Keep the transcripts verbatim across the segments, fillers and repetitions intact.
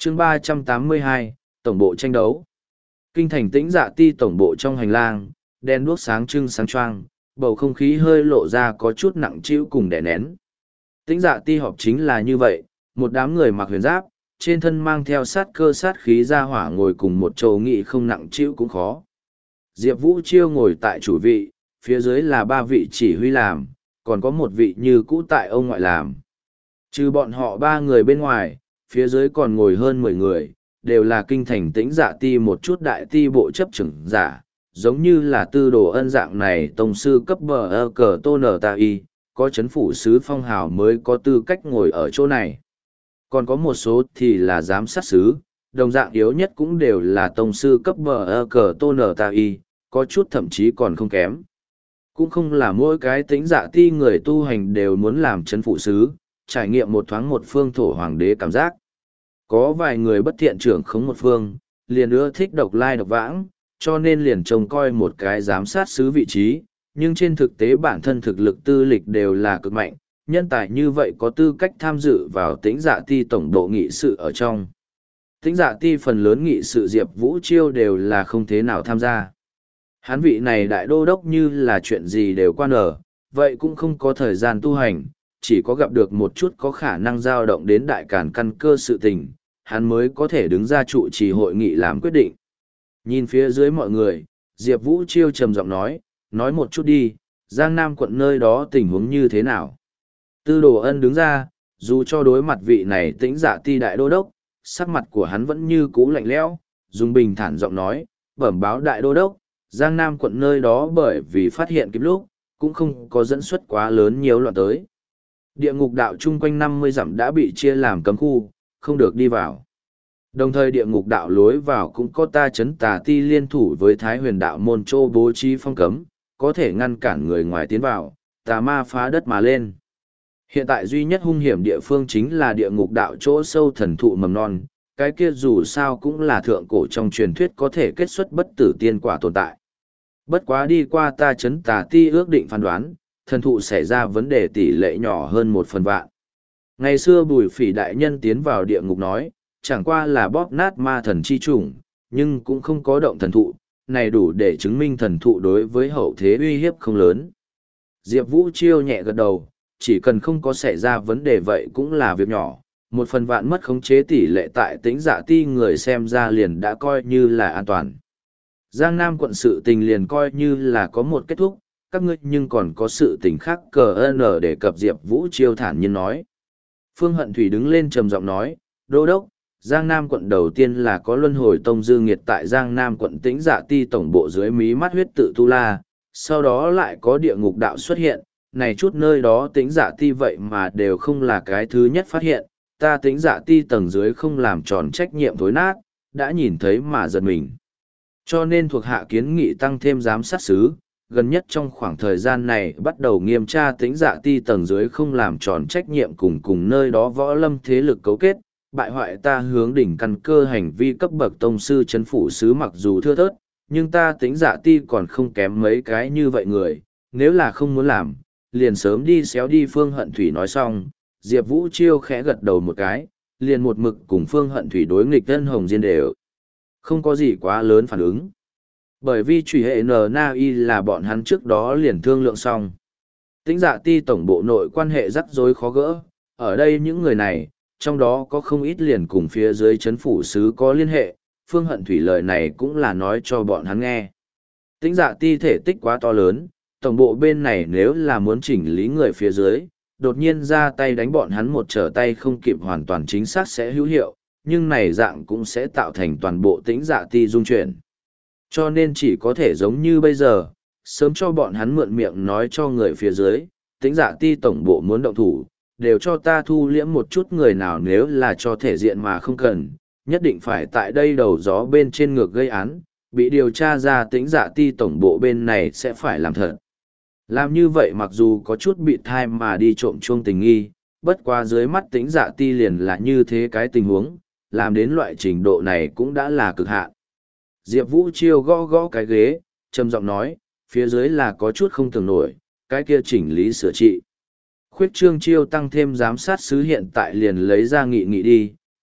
chương ba trăm tám mươi hai, tổng bộ tranh đấu. Kinh thành Tĩnh Dạ Ti tổng bộ trong hành lang, đèn đuốc sáng trưng sáng choang, bầu không khí hơi lộ ra có chút nặng trĩu cùng đè nén. Tĩnh Dạ Ti họp chính là như vậy, một đám người mặc huyền giáp, trên thân mang theo sát cơ sát khí ra hỏa ngồi cùng một chỗ nghị không nặng trĩu cũng khó. Diệp Vũ Chiêu ngồi tại chủ vị, phía dưới là ba vị chỉ huy làm, còn có một vị như cũ tại ông ngoại làm. Trừ bọn họ ba người bên ngoài, phía dưới còn ngồi hơn mười người, đều là kinh thành Tĩnh Dạ Ti một chút đại ti bộ chấp trưởng giả, giống như là Tư Đồ Ân dạng này tông sư cấp bờ ơ cờ tô nở ta y, có chấn phủ sứ phong hào mới có tư cách ngồi ở chỗ này. Còn có một số thì là giám sát sứ, đồng dạng yếu nhất cũng đều là tông sư cấp bờ ơ cờ tô nở ta y, có chút thậm chí còn không kém. Cũng không là mỗi cái Tĩnh Dạ Ti người tu hành đều muốn làm chấn phủ sứ, trải nghiệm một thoáng một phương thổ hoàng đế cảm giác. Có vài người bất thiện trưởng khống một phương, liền ưa thích độc lai độc vãng, cho nên liền trông coi một cái giám sát sứ vị trí, nhưng trên thực tế bản thân thực lực tư lịch đều là cực mạnh, nhân tài như vậy có tư cách tham dự vào Tĩnh Dạ Ti tổng độ nghị sự ở trong. Tĩnh Dạ Ti phần lớn nghị sự Diệp Vũ Chiêu đều là không thế nào tham gia. Hán vị này đại đô đốc như là chuyện gì đều quan ở, vậy cũng không có thời gian tu hành, chỉ có gặp được một chút có khả năng dao động đến đại càn căn cơ sự tình, hắn mới có thể đứng ra trụ trì hội nghị làm quyết định. Nhìn phía dưới mọi người, Diệp Vũ Chiêu trầm giọng nói, nói một chút đi, Giang Nam quận nơi đó tình huống như thế nào. Tư Đồ Ân đứng ra, dù cho đối mặt vị này Tĩnh Dạ Ti đại đô đốc, sắc mặt của hắn vẫn như cũ lạnh lẽo, dùng bình thản giọng nói, bẩm báo đại đô đốc, Giang Nam quận nơi đó bởi vì phát hiện kịp lúc, cũng không có dẫn xuất quá lớn nhiều loạn tới. Địa ngục đạo chung quanh năm mươi dặm đã bị chia làm cấm khu, không được đi vào. Đồng thời địa ngục đạo lối vào cũng có ta chấn tà ti liên thủ với Thái Huyền đạo môn châu bố trí phong cấm, có thể ngăn cản người ngoài tiến vào, tà ma phá đất mà lên. Hiện tại duy nhất hung hiểm địa phương chính là địa ngục đạo chỗ sâu thần thụ mầm non, cái kia dù sao cũng là thượng cổ trong truyền thuyết có thể kết xuất bất tử tiên quả tồn tại. Bất quá đi qua ta chấn tà ti ước định phán đoán, thần thụ xảy ra vấn đề tỷ lệ nhỏ hơn một phần vạn. Ngày xưa Bùi Phỉ đại nhân tiến vào địa ngục nói, chẳng qua là bóp nát ma thần chi chủng, nhưng cũng không có động thần thụ, này đủ để chứng minh thần thụ đối với hậu thế uy hiếp không lớn. Diệp Vũ Chiêu nhẹ gật đầu, chỉ cần không có xảy ra vấn đề vậy cũng là việc nhỏ, một phần vạn mất khống chế tỷ lệ tại Tĩnh Dạ Ti người xem ra liền đã coi như là an toàn. Giang Nam quận sự tình liền coi như là có một kết thúc, các ngươi nhưng còn có sự tình khác cờ n để cập Diệp Vũ Chiêu thản nhiên nói. Phương Hận Thủy đứng lên trầm giọng nói, đô đốc, Giang Nam quận đầu tiên là có luân hồi tông dư nghiệt tại Giang Nam quận Tĩnh Dạ Ti tổng bộ dưới mí mắt huyết tự tu la, sau đó lại có địa ngục đạo xuất hiện, này chút nơi đó Tĩnh Dạ Ti vậy mà đều không là cái thứ nhất phát hiện, ta Tĩnh Dạ Ti tầng dưới không làm tròn trách nhiệm thối nát, đã nhìn thấy mà giật mình. Cho nên thuộc hạ kiến nghị tăng thêm giám sát sứ, gần nhất trong khoảng thời gian này bắt đầu nghiêm tra Tĩnh Dạ Ti tầng dưới không làm tròn trách nhiệm cùng cùng nơi đó võ lâm thế lực cấu kết, bại hoại ta hướng đỉnh căn cơ hành vi cấp bậc tông sư chấn phủ sứ mặc dù thưa thớt, nhưng ta Tĩnh Dạ Ti còn không kém mấy cái như vậy người, nếu là không muốn làm, liền sớm đi xéo đi. Phương Hận Thủy nói xong, Diệp Vũ Chiêu khẽ gật đầu một cái, liền một mực cùng Phương Hận Thủy đối nghịch Tân Hồng Diên đều. Không có gì quá lớn phản ứng. Bởi vì truy hệ N N I là bọn hắn trước đó liền thương lượng xong. Tĩnh Dạ Ti tổng bộ nội quan hệ rắc rối khó gỡ, ở đây những người này, trong đó có không ít liền cùng phía dưới chấn phủ sứ có liên hệ, Phương Hận Thủy lời này cũng là nói cho bọn hắn nghe. Tĩnh Dạ Ti thể tích quá to lớn, tổng bộ bên này nếu là muốn chỉnh lý người phía dưới, đột nhiên ra tay đánh bọn hắn một trở tay không kịp hoàn toàn chính xác sẽ hữu hiệu, nhưng này dạng cũng sẽ tạo thành toàn bộ Tĩnh Dạ Ti dung chuyển. Cho nên chỉ có thể giống như bây giờ, sớm cho bọn hắn mượn miệng nói cho người phía dưới, Tĩnh Dạ Ti tổng bộ muốn động thủ, đều cho ta thu liễm một chút, người nào nếu là cho thể diện mà không cần, nhất định phải tại đây đầu gió bên trên ngược gây án, bị điều tra ra Tĩnh Dạ Ti tổng bộ bên này sẽ phải làm thật. Làm như vậy mặc dù có chút bị thai mà đi trộm chuông tình nghi, bất qua dưới mắt Tĩnh Dạ Ti liền là như thế cái tình huống, làm đến loại trình độ này cũng đã là cực hạn. Diệp Vũ Chiêu gõ gõ cái ghế, trầm giọng nói, phía dưới là có chút không tưởng nổi, cái kia chỉnh lý sửa trị. Khuyết trương chiêu tăng thêm giám sát sứ hiện tại liền lấy ra nghị nghị đi,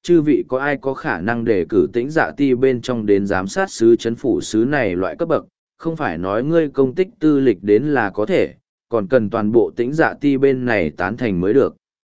chư vị có ai có khả năng đề cử tĩnh dạ ti bên trong đến giám sát sứ chấn phủ sứ này loại cấp bậc, không phải nói ngươi công tích tư lịch đến là có thể, còn cần toàn bộ tĩnh dạ ti bên này tán thành mới được.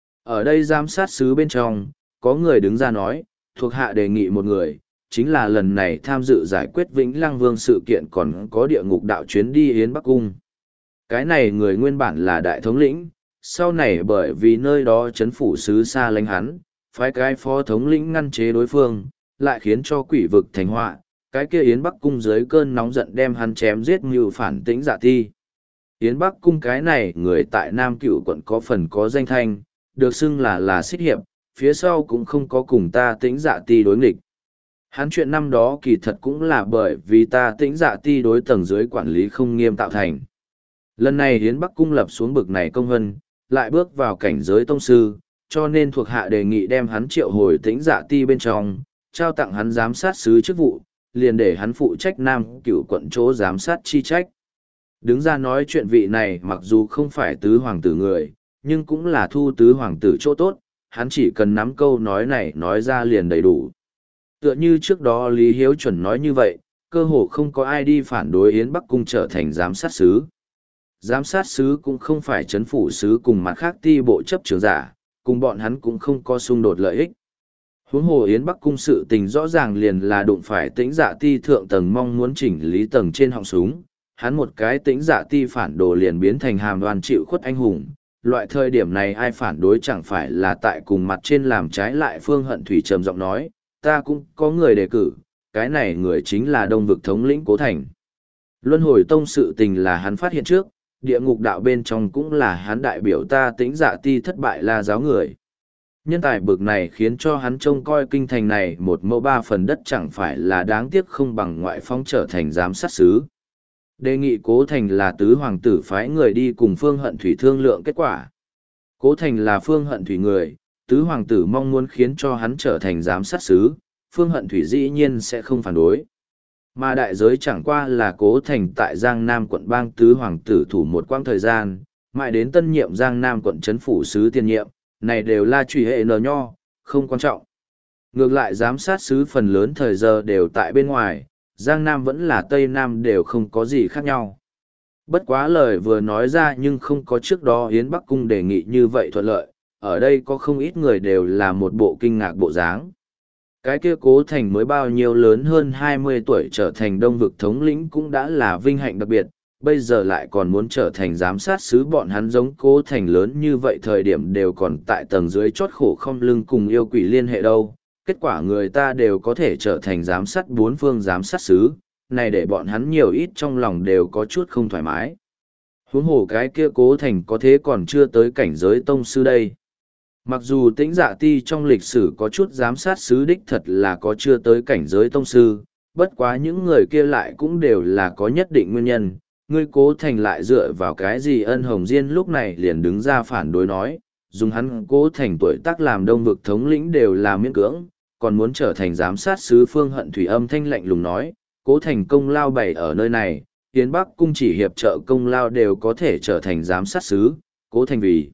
Ở đây giám sát sứ bên trong, có người đứng ra nói, thuộc hạ đề nghị một người, chính là lần này tham dự giải quyết Vĩnh Lăng Vương sự kiện còn có địa ngục đạo chuyến đi Yến Bắc Cung. Cái này người nguyên bản là đại thống lĩnh, sau này bởi vì nơi đó chấn phủ sứ xa lánh hắn, phái cái phó thống lĩnh ngăn chế đối phương, lại khiến cho quỷ vực thành họa, cái kia Yến Bắc Cung dưới cơn nóng giận đem hắn chém giết mưu phản tĩnh dạ ti. Yến Bắc Cung cái này người tại Nam Cựu quận có phần có danh thanh, được xưng là là xích hiệp, phía sau cũng không có cùng ta tĩnh dạ ti đối nghịch. Hắn chuyện năm đó kỳ thật cũng là bởi vì ta tĩnh dạ ti đối tầng dưới quản lý không nghiêm tạo thành. Lần này Yến Bắc Cung lập xuống bực này công hân, lại bước vào cảnh giới tông sư, cho nên thuộc hạ đề nghị đem hắn triệu hồi tĩnh dạ ti bên trong, trao tặng hắn giám sát sứ chức vụ, liền để hắn phụ trách Nam Cựu quận chỗ giám sát chi trách. Đứng ra nói chuyện vị này mặc dù không phải tứ hoàng tử người, nhưng cũng là thu tứ hoàng tử chỗ tốt, hắn chỉ cần nắm câu nói này nói ra liền đầy đủ. Tựa như trước đó Lý Hiếu Chuẩn nói như vậy, cơ hồ không có ai đi phản đối Yến Bắc Cung trở thành giám sát sứ. Giám sát sứ cũng không phải chấn phủ sứ cùng mặt khác ti bộ chấp trưởng giả, cùng bọn hắn cũng không có xung đột lợi ích. Huống hồ Yến Bắc Cung sự tình rõ ràng liền là đụng phải tĩnh dạ ti thượng tầng mong muốn chỉnh lý tầng trên họng súng, hắn một cái tĩnh dạ ti phản đồ liền biến thành hàm đoàn chịu khuất anh hùng. Loại thời điểm này ai phản đối chẳng phải là tại cùng mặt trên làm trái lại. Phương Hận Thủy trầm giọng nói, ta cũng có người đề cử, cái này người chính là Đông vực thống lĩnh Cố Thành. Luân hồi tông sự tình là hắn phát hiện trước, địa ngục đạo bên trong cũng là hắn đại biểu ta tĩnh dạ ti thất bại là giáo người. Nhân tài bực này khiến cho hắn trông coi kinh thành này một mẫu ba phần đất chẳng phải là đáng tiếc không bằng ngoại phong trở thành giám sát sứ. Đề nghị Cố Thành là tứ hoàng tử phái người đi cùng Phương Hận Thủy thương lượng kết quả. Cố Thành là Phương Hận Thủy người, tứ hoàng tử mong muốn khiến cho hắn trở thành giám sát sứ, Phương Hận Thủy dĩ nhiên sẽ không phản đối. Mà đại giới chẳng qua là Cố Thành tại Giang Nam quận bang tứ hoàng tử thủ một quãng thời gian, mãi đến tân nhiệm Giang Nam quận trấn phủ sứ tiền nhiệm, này đều là truy hệ nờ nho, không quan trọng. Ngược lại giám sát sứ phần lớn thời giờ đều tại bên ngoài, Giang Nam vẫn là Tây Nam đều không có gì khác nhau. Bất quá lời vừa nói ra nhưng không có trước đó Yến Bắc Cung đề nghị như vậy thuận lợi, ở đây có không ít người đều là một bộ kinh ngạc bộ dáng. Cái kia Cố Thành mới bao nhiêu lớn hơn hai mươi tuổi trở thành Đông vực thống lĩnh cũng đã là vinh hạnh đặc biệt, bây giờ lại còn muốn trở thành giám sát sứ. Bọn hắn giống Cố Thành lớn như vậy thời điểm đều còn tại tầng dưới chót khổ không lưng cùng yêu quỷ liên hệ đâu. Kết quả người ta đều có thể trở thành giám sát bốn phương giám sát sứ, này để bọn hắn nhiều ít trong lòng đều có chút không thoải mái. Huống hồ cái kia Cố Thành có thế còn chưa tới cảnh giới tông sư đây. Mặc dù tĩnh dạ ti trong lịch sử có chút giám sát sứ đích thật là có chưa tới cảnh giới tông sư, bất quá những người kia lại cũng đều là có nhất định nguyên nhân. Ngươi Cố Thành lại dựa vào cái gì? Ân Hồng Diên lúc này liền đứng ra phản đối nói, dùng hắn Cố Thành tuổi tác làm Đông vực thống lĩnh đều là miễn cưỡng, còn muốn trở thành giám sát sứ. Phương Hận Thủy âm thanh lạnh lùng nói, Cố Thành công lao bày ở nơi này, Yến Bắc Cung chỉ hiệp trợ công lao đều có thể trở thành giám sát sứ, Cố Thành vì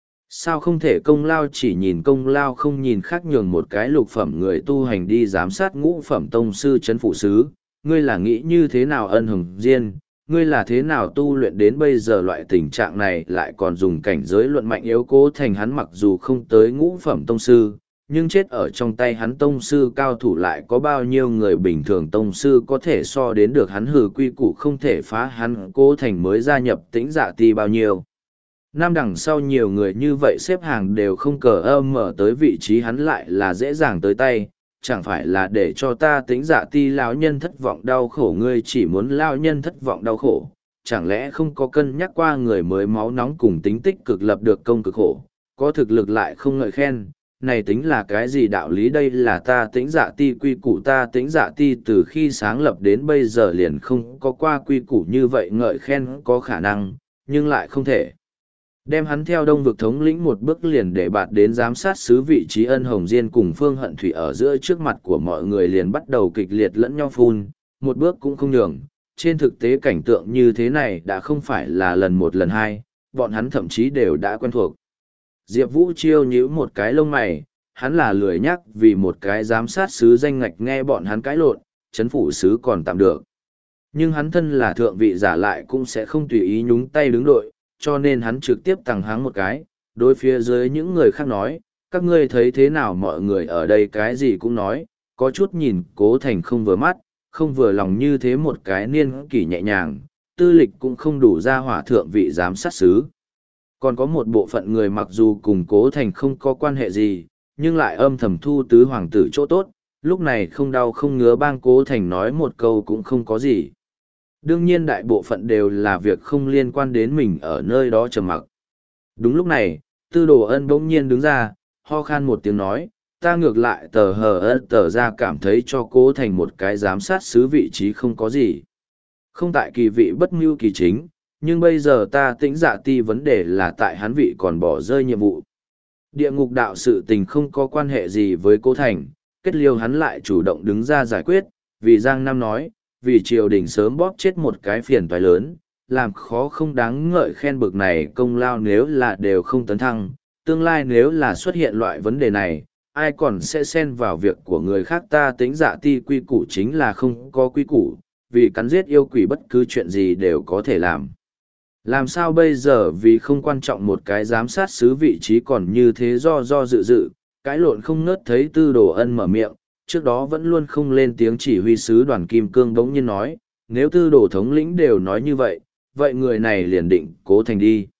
sao không thể công lao chỉ nhìn công lao không nhìn khác, nhường một cái lục phẩm người tu hành đi giám sát ngũ phẩm tông sư chấn phủ sứ? Ngươi là nghĩ như thế nào? Ân Hồng Diên, ngươi là thế nào tu luyện đến bây giờ loại tình trạng này, lại còn dùng cảnh giới luận mạnh yếu? Cố Thành hắn mặc dù không tới ngũ phẩm tông sư, nhưng chết ở trong tay hắn tông sư cao thủ lại có bao nhiêu người bình thường tông sư có thể so đến được hắn? Hừ, quy củ không thể phá, hắn Cố Thành mới gia nhập tĩnh dạ ti bao nhiêu năm đằng sau nhiều người như vậy xếp hàng đều không cờ âm mở tới vị trí hắn lại là dễ dàng tới tay, chẳng phải là để cho ta tĩnh dạ ti lão nhân thất vọng đau khổ? Ngươi chỉ muốn lão nhân thất vọng đau khổ, chẳng lẽ không có cân nhắc qua người mới máu nóng cùng tính tích cực lập được công cực khổ, có thực lực lại không ngợi khen, này tính là cái gì đạo lý? Đây là ta tĩnh dạ ti quy củ, ta tĩnh dạ ti từ khi sáng lập đến bây giờ liền không có qua quy củ như vậy. Ngợi khen có khả năng, nhưng lại không thể đem hắn theo Đông vực thống lĩnh một bước liền để bạt đến giám sát sứ vị trí. Ân Hồng Diên cùng Phương Hận Thủy ở giữa trước mặt của mọi người liền bắt đầu kịch liệt lẫn nhau phun, một bước cũng không nhường. Trên thực tế cảnh tượng như thế này đã không phải là lần một lần hai, bọn hắn thậm chí đều đã quen thuộc. Diệp Vũ Chiêu nhíu một cái lông mày, hắn là lười nhắc vì một cái giám sát sứ danh ngạch nghe bọn hắn cãi lộn, chấn phủ sứ còn tạm được. Nhưng hắn thân là thượng vị giả lại cũng sẽ không tùy ý nhúng tay đứng đội, cho nên hắn trực tiếp tăng háng một cái, đối phía dưới những người khác nói, các ngươi thấy thế nào, mọi người ở đây cái gì cũng nói, có chút nhìn Cố Thành không vừa mắt, không vừa lòng như thế một cái niên kỷ nhẹ nhàng, tư lịch cũng không đủ ra hỏa thượng vị giám sát sứ. Còn có một bộ phận người mặc dù cùng Cố Thành không có quan hệ gì, nhưng lại âm thầm thu tứ hoàng tử chỗ tốt, lúc này không đau không ngứa bang Cố Thành nói một câu cũng không có gì. Đương nhiên đại bộ phận đều là việc không liên quan đến mình ở nơi đó trầm mặc. Đúng lúc này, Tư Đồ Ân bỗng nhiên đứng ra, ho khan một tiếng nói, ta ngược lại tờ hờ ân tờ ra cảm thấy cho Cố Thành một cái giám sát sứ vị trí không có gì. Không tại kỳ vị bất mưu kỳ chính, nhưng bây giờ ta tĩnh dạ ti vấn đề là tại hắn vị còn bỏ rơi nhiệm vụ. Địa ngục đạo sự tình không có quan hệ gì với Cố Thành, kết liêu hắn lại chủ động đứng ra giải quyết, vì Giang Nam nói, vì triều đình sớm bóp chết một cái phiền toái lớn, làm khó không đáng ngợi khen bực này công lao nếu là đều không tấn thăng, tương lai nếu là xuất hiện loại vấn đề này, ai còn sẽ xen vào việc của người khác. Ta tính dạ ti quy củ chính là không có quy củ, vì cắn giết yêu quỷ bất cứ chuyện gì đều có thể làm. Làm sao bây giờ vì không quan trọng một cái giám sát sứ vị trí còn như thế do do dự dự, cãi lộn không ngớt. Thấy Tư Đồ Ân mở miệng, trước đó vẫn luôn không lên tiếng chỉ huy sứ Đoàn Kim Cương bỗng nhiên nói, nếu Tư Đồ thống lĩnh đều nói như vậy, vậy người này liền định Cố Thành đi.